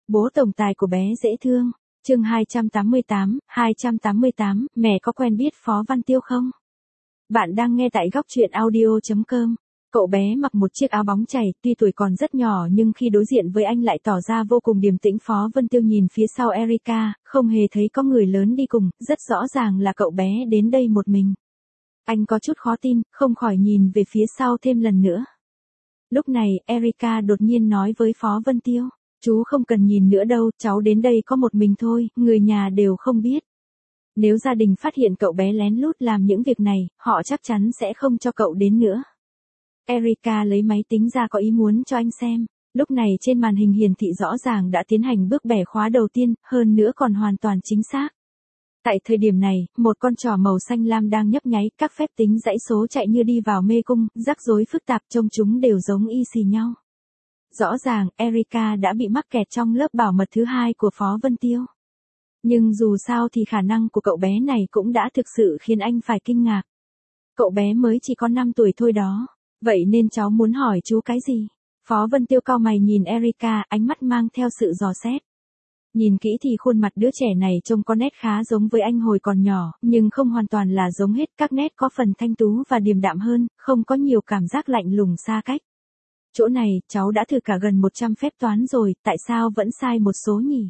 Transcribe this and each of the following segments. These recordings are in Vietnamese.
Bố tổng tài của bé dễ thương. Chương 288, mẹ có quen biết Phó Văn Tiêu không? Bạn đang nghe tại góc truyện audio.com. Cậu bé mặc một chiếc áo bóng chảy, tuy tuổi còn rất nhỏ nhưng khi đối diện với anh lại tỏ ra vô cùng điềm tĩnh. Phó Văn Tiêu nhìn phía sau Erica, không hề thấy có người lớn đi cùng, rất rõ ràng là cậu bé đến đây một mình. Anh có chút khó tin, không khỏi nhìn về phía sau thêm lần nữa. Lúc này, Erica đột nhiên nói với Phó Văn Tiêu, chú không cần nhìn nữa đâu, cháu đến đây có một mình thôi, người nhà đều không biết. Nếu gia đình phát hiện cậu bé lén lút làm những việc này, họ chắc chắn sẽ không cho cậu đến nữa. Erica lấy máy tính ra có ý muốn cho anh xem. Lúc này trên màn hình hiển thị rõ ràng đã tiến hành bước bẻ khóa đầu tiên, hơn nữa còn hoàn toàn chính xác. Tại thời điểm này, một con trỏ màu xanh lam đang nhấp nháy, các phép tính dãy số chạy như đi vào mê cung, rắc rối phức tạp, trông chúng đều giống y xì nhau. Rõ ràng, Erica đã bị mắc kẹt trong lớp bảo mật thứ hai của Phó Văn Tiêu. Nhưng dù sao thì khả năng của cậu bé này cũng đã thực sự khiến anh phải kinh ngạc. Cậu bé mới chỉ có 5 tuổi thôi đó. Vậy nên cháu muốn hỏi chú cái gì? Phó Văn Tiêu cau mày nhìn Erica, ánh mắt mang theo sự dò xét. Nhìn kỹ thì khuôn mặt đứa trẻ này trông có nét khá giống với anh hồi còn nhỏ, nhưng không hoàn toàn là giống hết, các nét có phần thanh tú và điềm đạm hơn, không có nhiều cảm giác lạnh lùng xa cách. Chỗ này, cháu đã thử cả gần 100 phép toán rồi, tại sao vẫn sai một số nhỉ?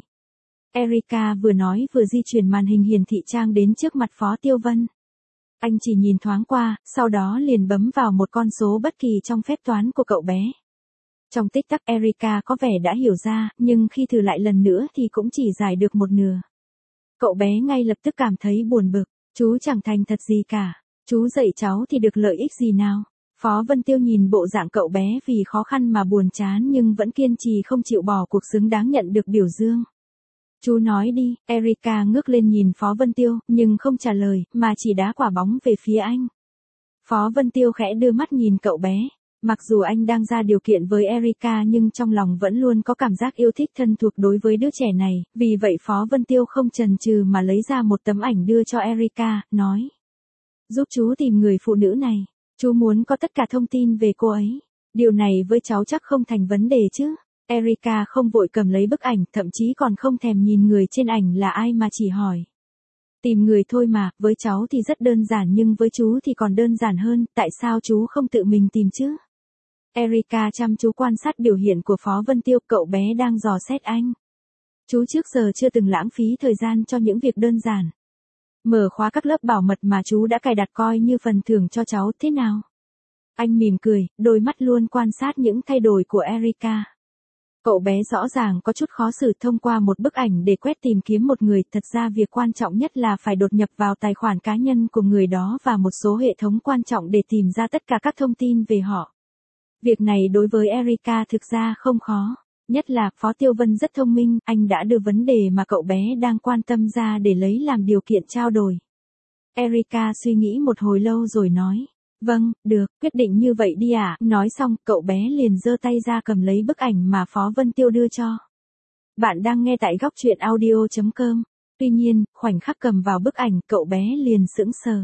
Erica vừa nói vừa di chuyển màn hình hiển thị trang đến trước mặt Phó Tiêu Vân. Anh chỉ nhìn thoáng qua, sau đó liền bấm vào một con số bất kỳ trong phép toán của cậu bé. Trong tích tắc Erica có vẻ đã hiểu ra, nhưng khi thử lại lần nữa thì cũng chỉ giải được một nửa. Cậu bé ngay lập tức cảm thấy buồn bực, chú chẳng thành thật gì cả, chú dạy cháu thì được lợi ích gì nào? Phó Văn Tiêu nhìn bộ dạng cậu bé vì khó khăn mà buồn chán nhưng vẫn kiên trì không chịu bỏ cuộc xứng đáng nhận được biểu dương. Chú nói đi, Erica ngước lên nhìn Phó Văn Tiêu, nhưng không trả lời, mà chỉ đá quả bóng về phía anh. Phó Văn Tiêu khẽ đưa mắt nhìn cậu bé. Mặc dù anh đang ra điều kiện với Erica nhưng trong lòng vẫn luôn có cảm giác yêu thích thân thuộc đối với đứa trẻ này, vì vậy Phó Văn Tiêu không chần chừ mà lấy ra một tấm ảnh đưa cho Erica, nói. Giúp chú tìm người phụ nữ này, chú muốn có tất cả thông tin về cô ấy. Điều này với cháu chắc không thành vấn đề chứ. Erica không vội cầm lấy bức ảnh, thậm chí còn không thèm nhìn người trên ảnh là ai mà chỉ hỏi. Tìm người thôi mà, với cháu thì rất đơn giản nhưng với chú thì còn đơn giản hơn, tại sao chú không tự mình tìm chứ? Erica chăm chú quan sát biểu hiện của Phó Văn Tiêu, cậu bé đang dò xét anh. Chú trước giờ chưa từng lãng phí thời gian cho những việc đơn giản. Mở khóa các lớp bảo mật mà chú đã cài đặt coi như phần thưởng cho cháu thế nào? Anh mỉm cười, đôi mắt luôn quan sát những thay đổi của Erica. Cậu bé rõ ràng có chút khó xử thông qua một bức ảnh để quét tìm kiếm một người, thật ra việc quan trọng nhất là phải đột nhập vào tài khoản cá nhân của người đó và một số hệ thống quan trọng để tìm ra tất cả các thông tin về họ. Việc này đối với Erica thực ra không khó, nhất là Phó Tiêu Vân rất thông minh, anh đã đưa vấn đề mà cậu bé đang quan tâm ra để lấy làm điều kiện trao đổi. Erica suy nghĩ một hồi lâu rồi nói. Vâng, được, quyết định như vậy đi ạ. Nói xong, cậu bé liền giơ tay ra cầm lấy bức ảnh mà Phó Văn Tiêu đưa cho. Bạn đang nghe tại góc truyện audio.com. Tuy nhiên, khoảnh khắc cầm vào bức ảnh, cậu bé liền sững sờ.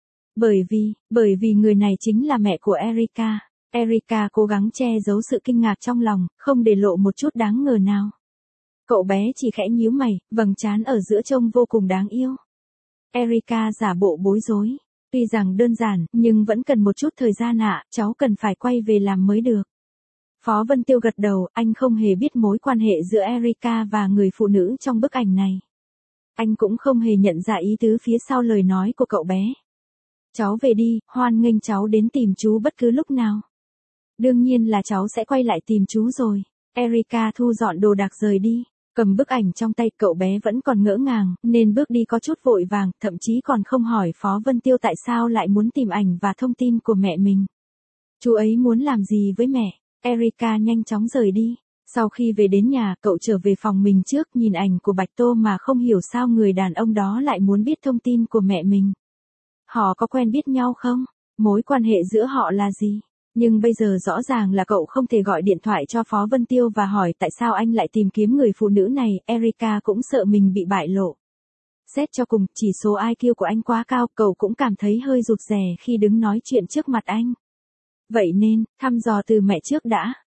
Bởi vì người này chính là mẹ của Erica. Erica cố gắng che giấu sự kinh ngạc trong lòng, không để lộ một chút đáng ngờ nào. Cậu bé chỉ khẽ nhíu mày, vầng trán ở giữa trông vô cùng đáng yêu. Erica giả bộ bối rối. Tuy rằng đơn giản, nhưng vẫn cần một chút thời gian ạ, cháu cần phải quay về làm mới được. Phó Văn Tiêu gật đầu, anh không hề biết mối quan hệ giữa Erica và người phụ nữ trong bức ảnh này. Anh cũng không hề nhận ra ý tứ phía sau lời nói của cậu bé. Cháu về đi, hoan nghênh cháu đến tìm chú bất cứ lúc nào. Đương nhiên là cháu sẽ quay lại tìm chú rồi. Erica thu dọn đồ đạc rời đi. Cầm bức ảnh trong tay, cậu bé vẫn còn ngỡ ngàng, nên bước đi có chút vội vàng, thậm chí còn không hỏi Phó Văn Tiêu tại sao lại muốn tìm ảnh và thông tin của mẹ mình. Chú ấy muốn làm gì với mẹ? Erica nhanh chóng rời đi. Sau khi về đến nhà, cậu trở về phòng mình trước, nhìn ảnh của Bạch Tô mà không hiểu sao người đàn ông đó lại muốn biết thông tin của mẹ mình. Họ có quen biết nhau không? Mối quan hệ giữa họ là gì? Nhưng bây giờ rõ ràng là cậu không thể gọi điện thoại cho Phó Văn Tiêu và hỏi tại sao anh lại tìm kiếm người phụ nữ này, Erica cũng sợ mình bị bại lộ. Xét cho cùng, chỉ số IQ của anh quá cao, cậu cũng cảm thấy hơi rụt rè khi đứng nói chuyện trước mặt anh. Vậy nên, thăm dò từ mẹ trước đã.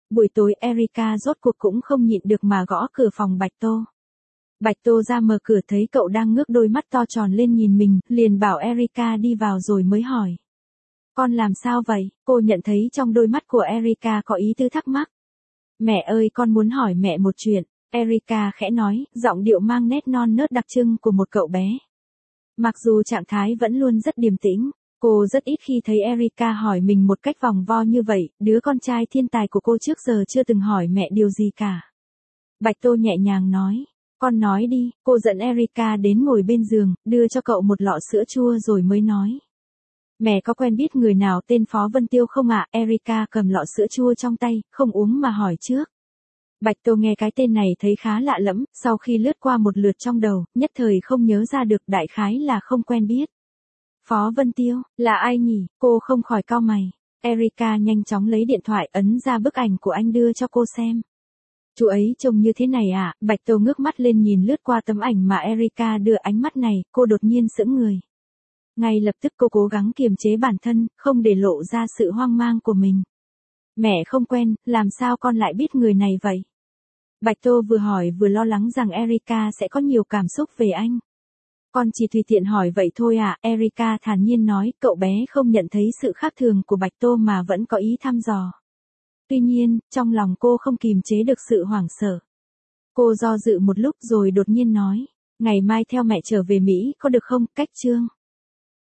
Buổi tối Erica rốt cuộc cũng không nhịn được mà gõ cửa phòng Bạch Tô. Bạch Tô ra mở cửa thấy cậu đang ngước đôi mắt to tròn lên nhìn mình, liền bảo Erica đi vào rồi mới hỏi. Con làm sao vậy? Cô nhận thấy trong đôi mắt của Erica có ý tứ thắc mắc. Mẹ ơi, con muốn hỏi mẹ một chuyện, Erica khẽ nói, giọng điệu mang nét non nớt đặc trưng của một cậu bé. Mặc dù trạng thái vẫn luôn rất điềm tĩnh, cô rất ít khi thấy Erica hỏi mình một cách vòng vo như vậy, đứa con trai thiên tài của cô trước giờ chưa từng hỏi mẹ điều gì cả. Bạch Tô nhẹ nhàng nói, con nói đi, cô dẫn Erica đến ngồi bên giường, đưa cho cậu một lọ sữa chua rồi mới nói. Mẹ có quen biết người nào tên Phó Vân Tiêu không ạ? Erica cầm lọ sữa chua trong tay, không uống mà hỏi trước. Bạch Tô nghe cái tên này thấy khá lạ lẫm, sau khi lướt qua một lượt trong đầu, nhất thời không nhớ ra được, đại khái là không quen biết. Phó Vân Tiêu, là ai nhỉ? Cô không khỏi cau mày. Erica nhanh chóng lấy điện thoại ấn ra bức ảnh của anh đưa cho cô xem. Chú ấy trông như thế này à? Bạch Tô ngước mắt lên nhìn lướt qua tấm ảnh mà Erica đưa, ánh mắt này, cô đột nhiên sững người. Ngay lập tức cô cố gắng kiềm chế bản thân, không để lộ ra sự hoang mang của mình. Mẹ không quen, làm sao con lại biết người này vậy? Bạch Tô vừa hỏi vừa lo lắng rằng Erica sẽ có nhiều cảm xúc về anh. Con chỉ tùy tiện hỏi vậy thôi à? Erica thản nhiên nói, cậu bé không nhận thấy sự khác thường của Bạch Tô mà vẫn có ý thăm dò. Tuy nhiên, trong lòng cô không kìm chế được sự hoảng sợ. Cô do dự một lúc rồi đột nhiên nói, ngày mai theo mẹ trở về Mỹ có được không? Cách chương.